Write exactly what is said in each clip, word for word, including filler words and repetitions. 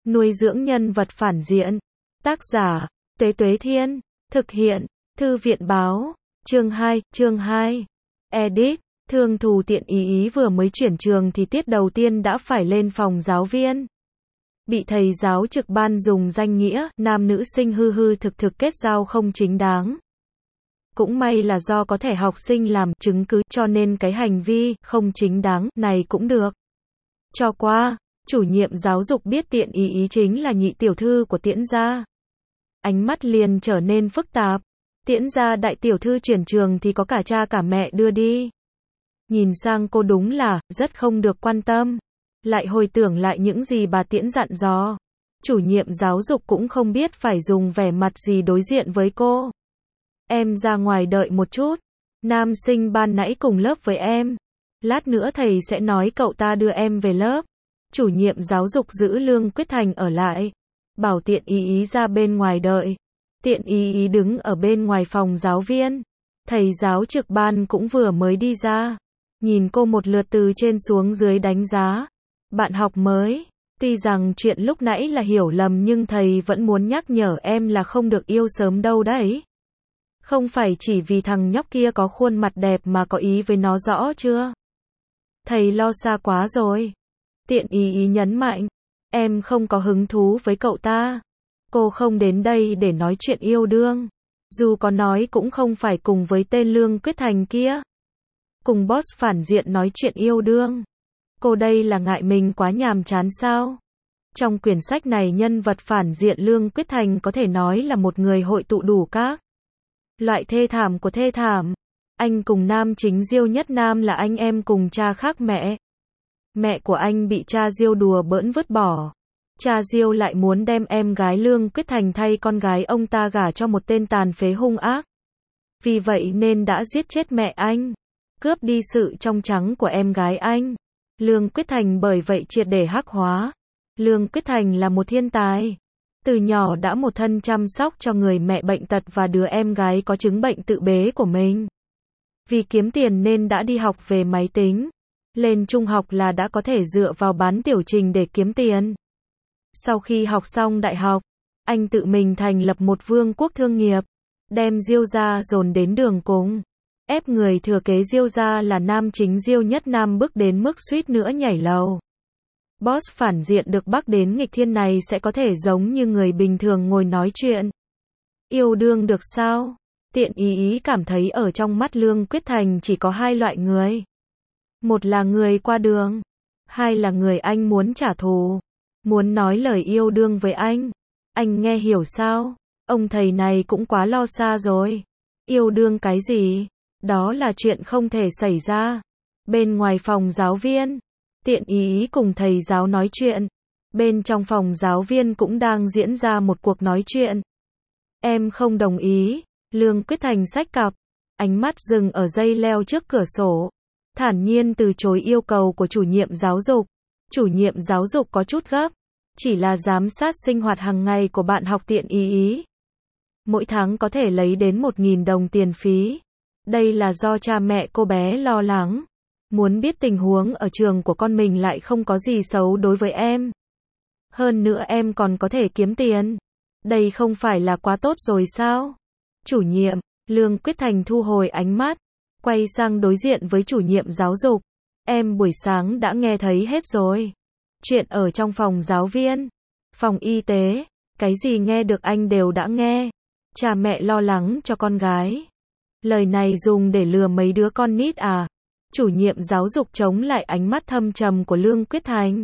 Nuôi dưỡng nhân vật phản diện. Tác giả, Tuế Tuế Thiên. Thực hiện, Thư viện Báo. Chương hai, chương hai. Edit, Thương Thù Tiện Ý Ý vừa mới chuyển trường thì tiết đầu tiên đã phải lên phòng giáo viên. Bị thầy giáo trực ban dùng danh nghĩa, nam nữ sinh hư hư thực thực kết giao không chính đáng. Cũng may là do có thể học sinh làm chứng cứ cho nên cái hành vi không chính đáng này cũng được cho qua. Chủ nhiệm giáo dục biết Tiện Ý Ý chính là nhị tiểu thư của Tiễn gia. Ánh mắt liền trở nên phức tạp. Tiễn gia đại tiểu thư chuyển trường thì có cả cha cả mẹ đưa đi. Nhìn sang cô đúng là rất không được quan tâm. Lại hồi tưởng lại những gì bà Tiễn dặn dò. Chủ nhiệm giáo dục cũng không biết phải dùng vẻ mặt gì đối diện với cô. Em ra ngoài đợi một chút. Nam sinh ban nãy cùng lớp với em. Lát nữa thầy sẽ nói cậu ta đưa em về lớp. Chủ nhiệm giáo dục giữ Lương Quyết Thành ở lại. Bảo Tiện Ý Ý ra bên ngoài đợi. Tiện Ý Ý đứng ở bên ngoài phòng giáo viên. Thầy giáo trực ban cũng vừa mới đi ra. Nhìn cô một lượt từ trên xuống dưới đánh giá. Bạn học mới. Tuy rằng chuyện lúc nãy là hiểu lầm nhưng thầy vẫn muốn nhắc nhở em là không được yêu sớm đâu đấy. Không phải chỉ vì thằng nhóc kia có khuôn mặt đẹp mà có ý với nó rõ chưa? Thầy lo xa quá rồi. Tiện Ý Ý nhấn mạnh. Em không có hứng thú với cậu ta. Cô không đến đây để nói chuyện yêu đương. Dù có nói cũng không phải cùng với tên Lương Quyết Thành kia. Cùng boss phản diện nói chuyện yêu đương. Cô đây là ngại mình quá nhàm chán sao? Trong quyển sách này nhân vật phản diện Lương Quyết Thành có thể nói là một người hội tụ đủ các loại thê thảm của thê thảm. Anh cùng nam chính Diêu Nhất Nam là anh em cùng cha khác mẹ. Mẹ của anh bị cha Diêu đùa bỡn vứt bỏ. Cha Diêu lại muốn đem em gái Lương Quyết Thành thay con gái ông ta gả cho một tên tàn phế hung ác. Vì vậy nên đã giết chết mẹ anh. Cướp đi sự trong trắng của em gái anh. Lương Quyết Thành bởi vậy triệt để hắc hóa. Lương Quyết Thành là một thiên tài. Từ nhỏ đã một thân chăm sóc cho người mẹ bệnh tật và đứa em gái có chứng bệnh tự bế của mình. Vì kiếm tiền nên đã đi học về máy tính. Lên trung học là đã có thể dựa vào bán tiểu trình để kiếm tiền. Sau khi học xong đại học, anh tự mình thành lập một vương quốc thương nghiệp. Đem Diêu gia dồn đến đường cùng. Ép người thừa kế Diêu gia là nam chính Diêu Nhất Nam bước đến mức suýt nữa nhảy lầu. Boss phản diện được bắc đến nghịch thiên này sẽ có thể giống như người bình thường ngồi nói chuyện. Yêu đương được sao? Tiện Ý Ý cảm thấy ở trong mắt Lương Quyết Thành chỉ có hai loại người. Một là người qua đường. Hai là người anh muốn trả thù. Muốn nói lời yêu đương với anh. Anh nghe hiểu sao? Ông thầy này cũng quá lo xa rồi. Yêu đương cái gì? Đó là chuyện không thể xảy ra. Bên ngoài phòng giáo viên, Tiện Ý Ý cùng thầy giáo nói chuyện. Bên trong phòng giáo viên cũng đang diễn ra một cuộc nói chuyện. Em không đồng ý. Lương Quyết Thành xách cặp. Ánh mắt dừng ở dây leo trước cửa sổ. Thản nhiên từ chối yêu cầu của chủ nhiệm giáo dục. Chủ nhiệm giáo dục có chút gấp. Chỉ là giám sát sinh hoạt hàng ngày của bạn học Tiện Ý Ý. Mỗi tháng có thể lấy đến một nghìn đồng tiền phí. Đây là do cha mẹ cô bé lo lắng. Muốn biết tình huống ở trường của con mình lại không có gì xấu đối với em. Hơn nữa em còn có thể kiếm tiền. Đây không phải là quá tốt rồi sao? Chủ nhiệm, Lương Quyết Thành thu hồi ánh mắt. Quay sang đối diện với chủ nhiệm giáo dục. Em buổi sáng đã nghe thấy hết rồi. Chuyện ở trong phòng giáo viên, phòng y tế, cái gì nghe được anh đều đã nghe. Cha mẹ lo lắng cho con gái. Lời này dùng để lừa mấy đứa con nít à? Chủ nhiệm giáo dục chống lại ánh mắt thâm trầm của Lương Quyết Thành.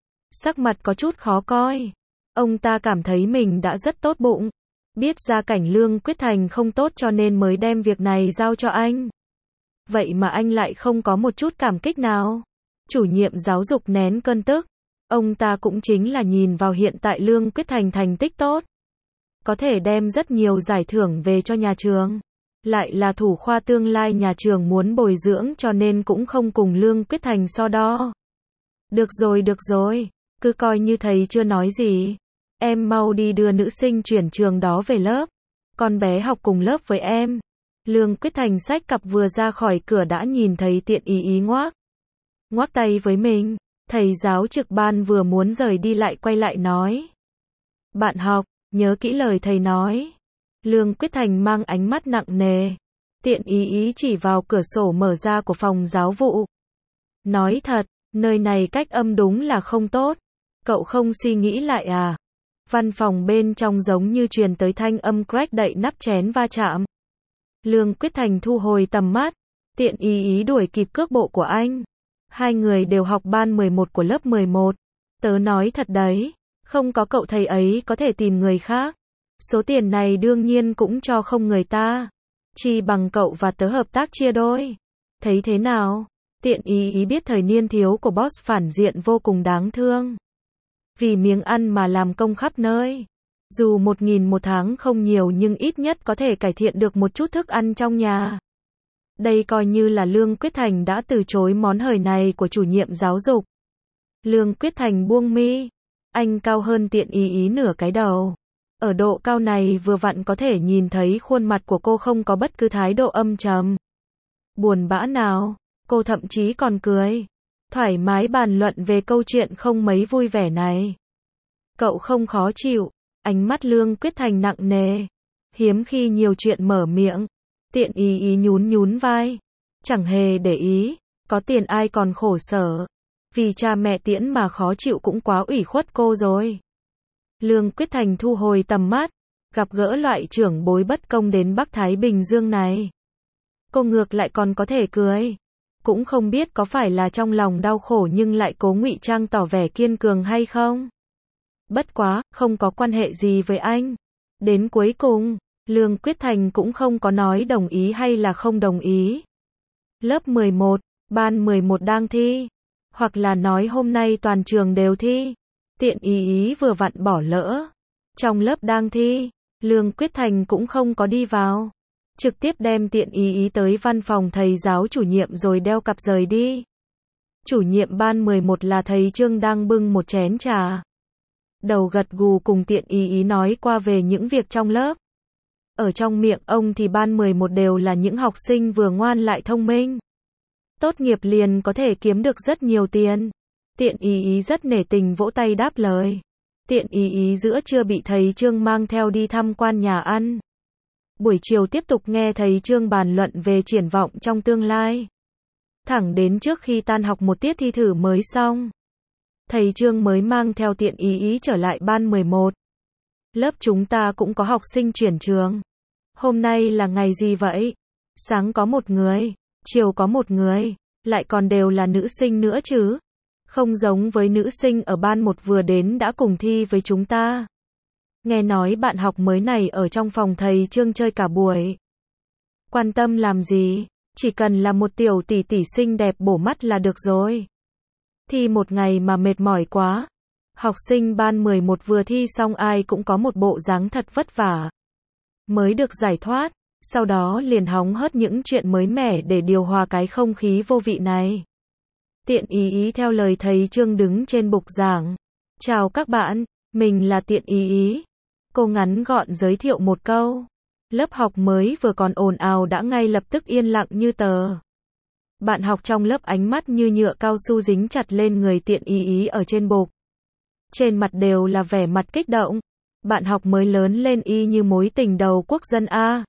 Sắc mặt có chút khó coi. Ông ta cảm thấy mình đã rất tốt bụng. Biết gia cảnh Lương Quyết Thành không tốt cho nên mới đem việc này giao cho anh. Vậy mà anh lại không có một chút cảm kích nào. Chủ nhiệm giáo dục nén cơn tức. Ông ta cũng chính là nhìn vào hiện tại Lương Quyết Thành thành tích tốt. Có thể đem rất nhiều giải thưởng về cho nhà trường. Lại là thủ khoa tương lai nhà trường muốn bồi dưỡng cho nên cũng không cùng Lương Quyết Thành so đo. Được rồi được rồi. Cứ coi như thầy chưa nói gì. Em mau đi đưa nữ sinh chuyển trường đó về lớp. Con bé học cùng lớp với em. Lương Quyết Thành xách cặp vừa ra khỏi cửa đã nhìn thấy Tiện Ý Ý ngoác. Ngoác tay với mình. Thầy giáo trực ban vừa muốn rời đi lại quay lại nói. Bạn học, nhớ kỹ lời thầy nói. Lương Quyết Thành mang ánh mắt nặng nề. Tiện ý ý chỉ vào cửa sổ mở ra của phòng giáo vụ. Nói thật, nơi này cách âm đúng là không tốt. Cậu không suy nghĩ lại à? Văn phòng bên trong giống như truyền tới thanh âm crack đậy nắp chén va chạm. Lương Quyết Thành thu hồi tầm mắt. Tiện ý ý đuổi kịp cước bộ của anh. Hai người đều học ban mười một của lớp mười một. Tớ nói thật đấy, không có cậu thầy ấy có thể tìm người khác. Số tiền này đương nhiên cũng cho không người ta. Chi bằng cậu và tớ hợp tác chia đôi. Thấy thế nào? Tiện ý ý biết thời niên thiếu của boss phản diện vô cùng đáng thương. Vì miếng ăn mà làm công khắp nơi. Dù một nghìn một tháng không nhiều nhưng ít nhất có thể cải thiện được một chút thức ăn trong nhà. Đây coi như là Lương Quyết Thành đã từ chối món hời này của chủ nhiệm giáo dục. Lương Quyết Thành buông mi. Anh cao hơn tiện ý ý nửa cái đầu. Ở độ cao này vừa vặn có thể nhìn thấy khuôn mặt của cô không có bất cứ thái độ âm trầm. Buồn bã nào, cô thậm chí còn cười. Thoải mái bàn luận về câu chuyện không mấy vui vẻ này. Cậu không khó chịu. Ánh mắt Lương Quyết Thành nặng nề. Hiếm khi nhiều chuyện mở miệng. Tiện ý ý nhún nhún vai. Chẳng hề để ý. Có tiền ai còn khổ sở. Vì cha mẹ tiễn mà khó chịu cũng quá ủy khuất cô rồi. Lương Quyết Thành thu hồi tầm mắt. Gặp gỡ loại trưởng bối bất công đến Bắc Thái Bình Dương này. Cô ngược lại còn có thể cười. Cũng không biết có phải là trong lòng đau khổ nhưng lại cố ngụy trang tỏ vẻ kiên cường hay không. Bất quá, không có quan hệ gì với anh. Đến cuối cùng, Lương Quyết Thành cũng không có nói đồng ý hay là không đồng ý. Lớp mười một, ban mười một đang thi. Hoặc là nói hôm nay toàn trường đều thi. Tiện ý ý vừa vặn bỏ lỡ. Trong lớp đang thi, Lương Quyết Thành cũng không có đi vào. Trực tiếp đem tiện ý ý tới văn phòng thầy giáo chủ nhiệm rồi đeo cặp rời đi. Chủ nhiệm ban mười một là thầy Trương đang bưng một chén trà. Đầu gật gù cùng tiện ý ý nói qua về những việc trong lớp. Ở trong miệng ông thì ban mười một đều là những học sinh vừa ngoan lại thông minh. Tốt nghiệp liền có thể kiếm được rất nhiều tiền. Tiện ý ý rất nể tình vỗ tay đáp lời. Tiện ý ý giữa trưa bị thầy Trương mang theo đi tham quan nhà ăn. Buổi chiều tiếp tục nghe thầy Trương bàn luận về triển vọng trong tương lai. Thẳng đến trước khi tan học một tiết thi thử mới xong. Thầy Trương mới mang theo tiện ý ý trở lại ban mười một. Lớp chúng ta cũng có học sinh chuyển trường. Hôm nay là ngày gì vậy? Sáng có một người, chiều có một người, lại còn đều là nữ sinh nữa chứ. Không giống với nữ sinh ở ban một vừa đến đã cùng thi với chúng ta. Nghe nói bạn học mới này ở trong phòng thầy Trương chơi cả buổi. Quan tâm làm gì? Chỉ cần là một tiểu tỷ tỷ xinh đẹp bổ mắt là được rồi. Thi một ngày mà mệt mỏi quá. Học sinh ban mười một vừa thi xong ai cũng có một bộ dáng thật vất vả. Mới được giải thoát, sau đó liền hóng hớt những chuyện mới mẻ để điều hòa cái không khí vô vị này. Tiện ý ý theo lời thầy Trương đứng trên bục giảng. Chào các bạn, mình là Tiện ý ý. Cô ngắn gọn giới thiệu một câu. Lớp học mới vừa còn ồn ào đã ngay lập tức yên lặng như tờ. Bạn học trong lớp ánh mắt như nhựa cao su dính chặt lên người tiện ý ý ở trên bục. Trên mặt đều là vẻ mặt kích động. Bạn học mới lớn lên y như mối tình đầu quốc dân A.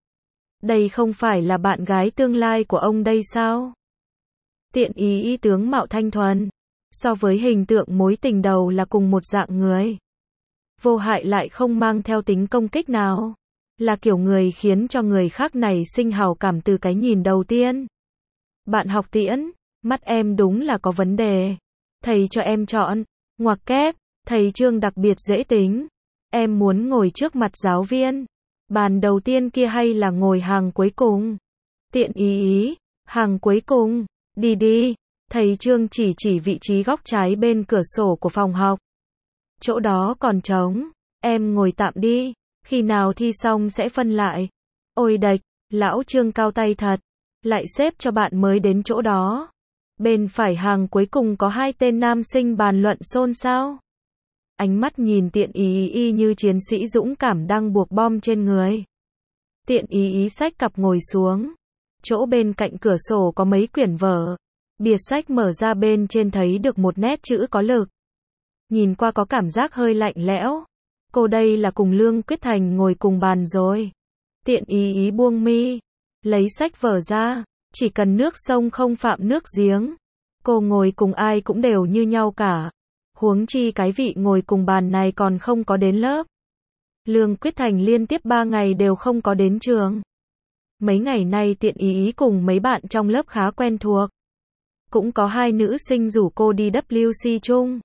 Đây không phải là bạn gái tương lai của ông đây sao? Tiện ý ý tướng mạo thanh thuần. So với hình tượng mối tình đầu là cùng một dạng người. Vô hại lại không mang theo tính công kích nào. Là kiểu người khiến cho người khác này sinh hào cảm từ cái nhìn đầu tiên. Bạn học Tiễn, mắt em đúng là có vấn đề. Thầy cho em chọn. Ngoặc kép, thầy Trương đặc biệt dễ tính. Em muốn ngồi trước mặt giáo viên. Bàn đầu tiên kia hay là ngồi hàng cuối cùng? Tiện ý ý, hàng cuối cùng. Đi đi. Thầy Trương chỉ chỉ vị trí góc trái bên cửa sổ của phòng học. Chỗ đó còn trống. Em ngồi tạm đi. Khi nào thi xong sẽ phân lại. Ôi đệch, lão Trương cao tay thật. Lại xếp cho bạn mới đến chỗ đó. Bên phải hàng cuối cùng có hai tên nam sinh bàn luận xôn xao. Ánh mắt nhìn tiện ý y như chiến sĩ dũng cảm đang buộc bom trên người. Tiện ý ý xách cặp ngồi xuống. Chỗ bên cạnh cửa sổ có mấy quyển vở. Bìa sách mở ra bên trên thấy được một nét chữ có lực. Nhìn qua có cảm giác hơi lạnh lẽo. Cô đây là cùng Lương Quyết Thành ngồi cùng bàn rồi. Tiện ý ý buông mi. Lấy sách vở ra. Chỉ cần nước sông không phạm nước giếng. Cô ngồi cùng ai cũng đều như nhau cả. Huống chi cái vị ngồi cùng bàn này còn không có đến lớp. Lương Quyết Thành liên tiếp ba ngày đều không có đến trường. Mấy ngày nay tiện ý ý cùng mấy bạn trong lớp khá quen thuộc. Cũng có hai nữ sinh rủ cô đi W C chung.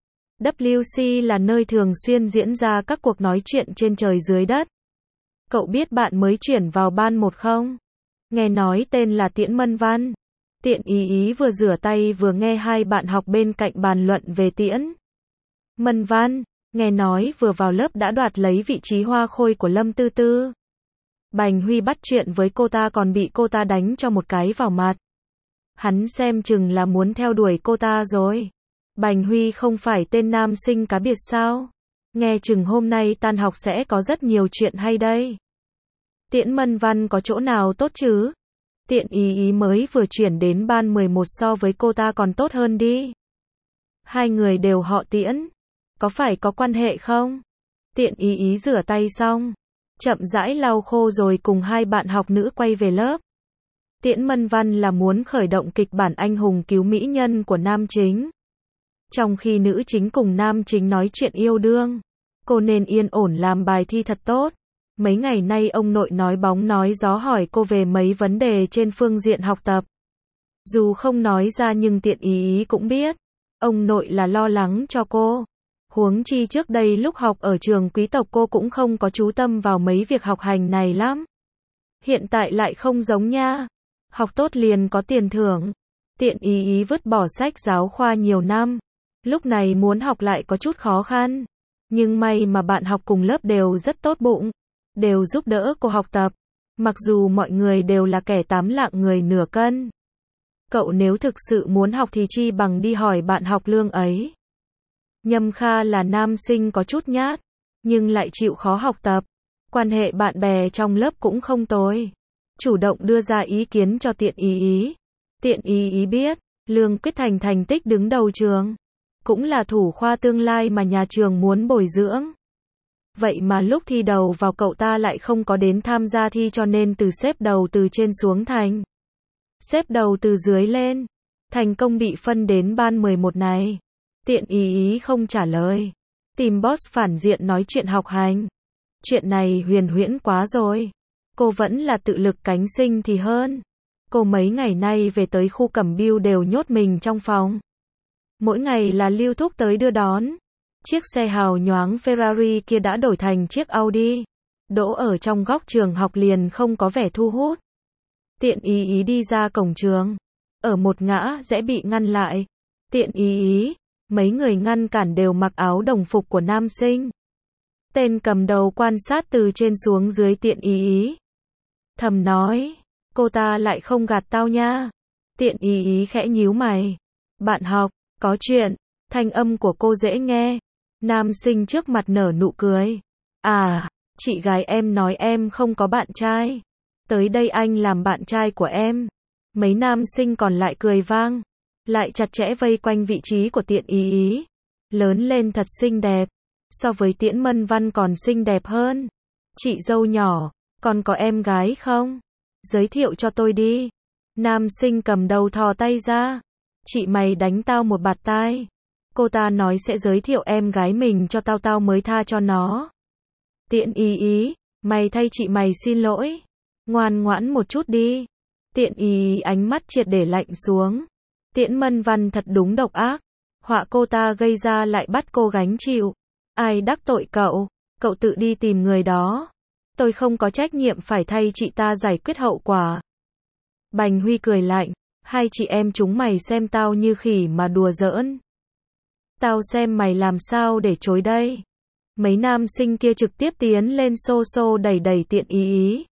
W C là nơi thường xuyên diễn ra các cuộc nói chuyện trên trời dưới đất. Cậu biết bạn mới chuyển vào ban một không? Nghe nói tên là Tiễn Mân Văn. Tiện ý ý vừa rửa tay vừa nghe hai bạn học bên cạnh bàn luận về Tiễn Mân Văn. Nghe nói vừa vào lớp đã đoạt lấy vị trí hoa khôi của Lâm Tư Tư. Bành Huy bắt chuyện với cô ta còn bị cô ta đánh cho một cái vào mặt. Hắn xem chừng là muốn theo đuổi cô ta rồi. Bành Huy không phải tên nam sinh cá biệt sao? Nghe chừng hôm nay tan học sẽ có rất nhiều chuyện hay đây. Tiễn Mân Văn có chỗ nào tốt chứ? Tiện ý ý mới vừa chuyển đến ban mười một so với cô ta còn tốt hơn đi. Hai người đều họ Tiễn. Có phải có quan hệ không? Tiện ý ý rửa tay xong. Chậm rãi lau khô rồi cùng hai bạn học nữ quay về lớp. Tiễn Mân Văn là muốn khởi động kịch bản anh hùng cứu mỹ nhân của nam chính. Trong khi nữ chính cùng nam chính nói chuyện yêu đương, cô nên yên ổn làm bài thi thật tốt. Mấy ngày nay ông nội nói bóng nói gió hỏi cô về mấy vấn đề trên phương diện học tập. Dù không nói ra nhưng tiện ý ý cũng biết. Ông nội là lo lắng cho cô. Huống chi trước đây lúc học ở trường quý tộc cô cũng không có chú tâm vào mấy việc học hành này lắm. Hiện tại lại không giống nha. Học tốt liền có tiền thưởng. Tiện ý ý vứt bỏ sách giáo khoa nhiều năm. Lúc này muốn học lại có chút khó khăn. Nhưng may mà bạn học cùng lớp đều rất tốt bụng. Đều giúp đỡ cô học tập. Mặc dù mọi người đều là kẻ tám lạng người nửa cân. Cậu nếu thực sự muốn học thì chi bằng đi hỏi bạn học Lương ấy. Nhâm Kha là nam sinh có chút nhát. Nhưng lại chịu khó học tập. Quan hệ bạn bè trong lớp cũng không tồi. Chủ động đưa ra ý kiến cho tiện ý ý. Tiện ý ý biết. Lương Quyết Thành thành tích đứng đầu trường. Cũng là thủ khoa tương lai mà nhà trường muốn bồi dưỡng. Vậy mà lúc thi đầu vào cậu ta lại không có đến tham gia thi cho nên từ xếp đầu từ trên xuống thành. Xếp đầu từ dưới lên. Thành công bị phân đến ban mười một này. Tiện ý ý không trả lời. Tìm boss phản diện nói chuyện học hành. Chuyện này huyền huyễn quá rồi. Cô vẫn là tự lực cánh sinh thì hơn. Cô mấy ngày nay về tới khu Cẩm Biêu đều nhốt mình trong phòng. Mỗi ngày là Lưu Thúc tới đưa đón. Chiếc xe hào nhoáng Ferrari kia đã đổi thành chiếc Audi. Đỗ ở trong góc trường học liền không có vẻ thu hút. Tiện ý ý đi ra cổng trường. Ở một ngã rẽ bị ngăn lại. Tiện ý ý. Mấy người ngăn cản đều mặc áo đồng phục của nam sinh. Tên cầm đầu quan sát từ trên xuống dưới tiện ý ý. Thầm nói. Cô ta lại không gạt tao nha. Tiện ý ý khẽ nhíu mày. Bạn học, có chuyện. Thanh âm của cô dễ nghe. Nam sinh trước mặt nở nụ cười. À, chị gái em nói em không có bạn trai. Tới đây anh làm bạn trai của em. Mấy nam sinh còn lại cười vang. Lại chặt chẽ vây quanh vị trí của tiện ý ý. Lớn lên thật xinh đẹp. So với Tiễn Mân Văn còn xinh đẹp hơn. Chị dâu nhỏ, còn có em gái không? Giới thiệu cho tôi đi. Nam sinh cầm đầu thò tay ra. Chị mày đánh tao một bạt tai. Cô ta nói sẽ giới thiệu em gái mình cho tao tao mới tha cho nó. Tiện ý ý, mày thay chị mày xin lỗi. Ngoan ngoãn một chút đi. Tiện ý ý ánh mắt triệt để lạnh xuống. Tiễn Mân Văn thật đúng độc ác. Họa cô ta gây ra lại bắt cô gánh chịu. Ai đắc tội cậu? Cậu tự đi tìm người đó. Tôi không có trách nhiệm phải thay chị ta giải quyết hậu quả. Bành Huy cười lạnh. Hai chị em chúng mày xem tao như khỉ mà đùa giỡn. Tao xem mày làm sao để chối đây. Mấy nam sinh kia trực tiếp tiến lên xô xô đẩy đẩy tiện ý ý.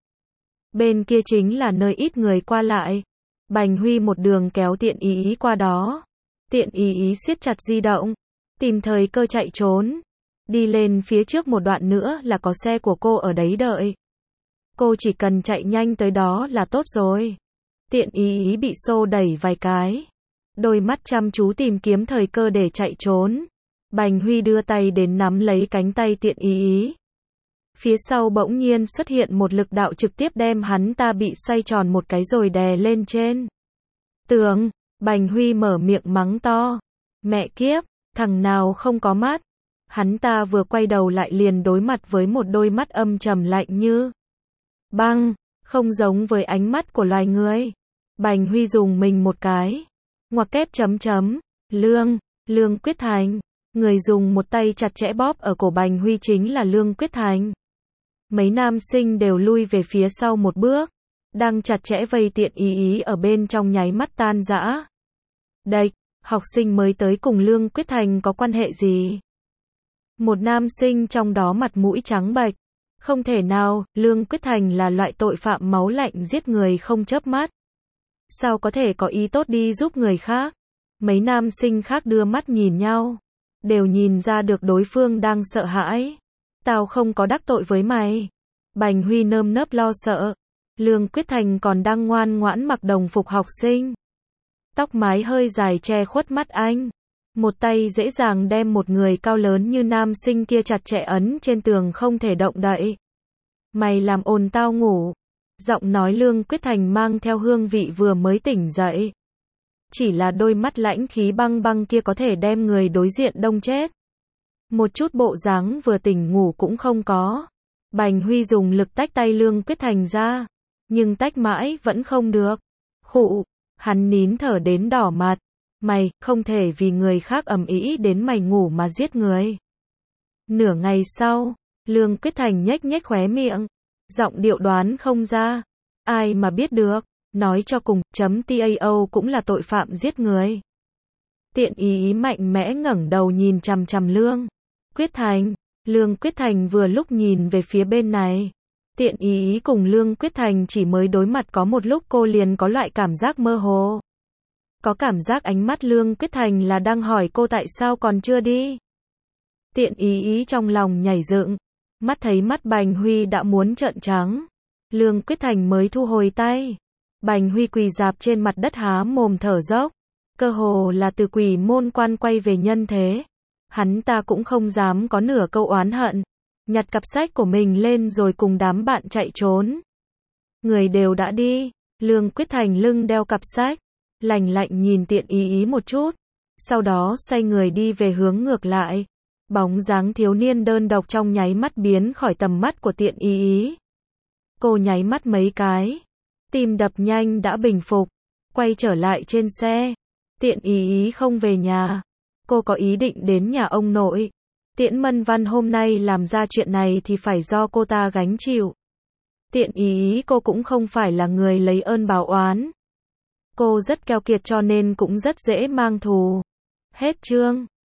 Bên kia chính là nơi ít người qua lại. Bành Huy một đường kéo tiện ý ý qua đó. Tiện ý ý siết chặt di động. Tìm thời cơ chạy trốn. Đi lên phía trước một đoạn nữa là có xe của cô ở đấy đợi. Cô chỉ cần chạy nhanh tới đó là tốt rồi. Tiện ý ý bị xô đẩy vài cái. đôi mắt chăm chú tìm kiếm thời cơ để chạy trốn. Bành Huy đưa tay đến nắm lấy cánh tay Tiện Ý Ý. Phía sau bỗng nhiên xuất hiện một lực đạo trực tiếp đem hắn ta bị xoay tròn một cái rồi đè lên trên tường. Bành Huy mở miệng mắng to. Mẹ kiếp, thằng nào không có mắt. Hắn ta vừa quay đầu lại liền đối mặt với một đôi mắt âm trầm lạnh như băng, không giống với ánh mắt của loài người. Bành Huy dùng mình một cái. Ngoặc kép chấm chấm. Lương, Lương Quyết Thành. Người dùng một tay chặt chẽ bóp ở cổ Bành Huy chính là Lương Quyết Thành. Mấy nam sinh đều lui về phía sau một bước. Đang chặt chẽ vây Tiện Ý Ý ở bên trong nháy mắt tan rã. Đệch, học sinh mới tới cùng Lương Quyết Thành có quan hệ gì? Một nam sinh trong đó mặt mũi trắng bệch. Không thể nào, Lương Quyết Thành là loại tội phạm máu lạnh giết người không chớp mắt. Sao có thể có ý tốt đi giúp người khác? Mấy nam sinh khác đưa mắt nhìn nhau. Đều nhìn ra được đối phương đang sợ hãi. Tao không có đắc tội với mày. Bành Huy nơm nớp lo sợ. Lương Quyết Thành còn đang ngoan ngoãn mặc đồng phục học sinh. Tóc mái hơi dài che khuất mắt anh. Một tay dễ dàng đem một người cao lớn như nam sinh kia chặt chẽ ấn trên tường không thể động đậy. Mày làm ồn tao ngủ. Giọng nói Lương Quyết Thành mang theo hương vị vừa mới tỉnh dậy. Chỉ là đôi mắt lãnh khí băng băng kia có thể đem người đối diện đông chết. Một chút bộ dáng vừa tỉnh ngủ cũng không có. Bành Huy dùng lực tách tay Lương Quyết Thành ra. Nhưng tách mãi vẫn không được. Khụ, hắn nín thở đến đỏ mặt. Mày, không thể vì người khác ầm ĩ đến mày ngủ mà giết người. Nửa ngày sau, Lương Quyết Thành nhếch nhếch khóe miệng. Giọng điệu đoán không ra. Ai mà biết được. Nói cho cùng, chấm tao cũng là tội phạm giết người. Tiện Ý Ý mạnh mẽ ngẩng đầu nhìn chằm chằm Lương Quyết Thành. Lương Quyết Thành vừa lúc nhìn về phía bên này. Tiện Ý Ý cùng Lương Quyết Thành chỉ mới đối mặt có một lúc cô liền có loại cảm giác mơ hồ. Có cảm giác ánh mắt Lương Quyết Thành là đang hỏi cô tại sao còn chưa đi. Tiện Ý Ý trong lòng nhảy dựng. Mắt thấy mắt Bành Huy đã muốn trợn trắng. Lương Quyết Thành mới thu hồi tay. Bành Huy quỳ rạp trên mặt đất há mồm thở dốc. Cơ hồ là từ quỷ môn quan quay về nhân thế. Hắn ta cũng không dám có nửa câu oán hận. Nhặt cặp sách của mình lên rồi cùng đám bạn chạy trốn. Người đều đã đi. Lương Quyết Thành lưng đeo cặp sách. Lạnh lạnh nhìn Tiện Ý Ý một chút. Sau đó xoay người đi về hướng ngược lại. Bóng dáng thiếu niên đơn độc trong nháy mắt biến khỏi tầm mắt của Tiện Ý Ý. Cô nháy mắt mấy cái. Tim đập nhanh đã bình phục. Quay trở lại trên xe. Tiện Ý Ý không về nhà. Cô có ý định đến nhà ông nội. Tiễn Mân Văn hôm nay làm ra chuyện này thì phải do cô ta gánh chịu. Tiện Ý Ý cô cũng không phải là người lấy ơn báo oán. Cô rất keo kiệt cho nên cũng rất dễ mang thù. Hết chương.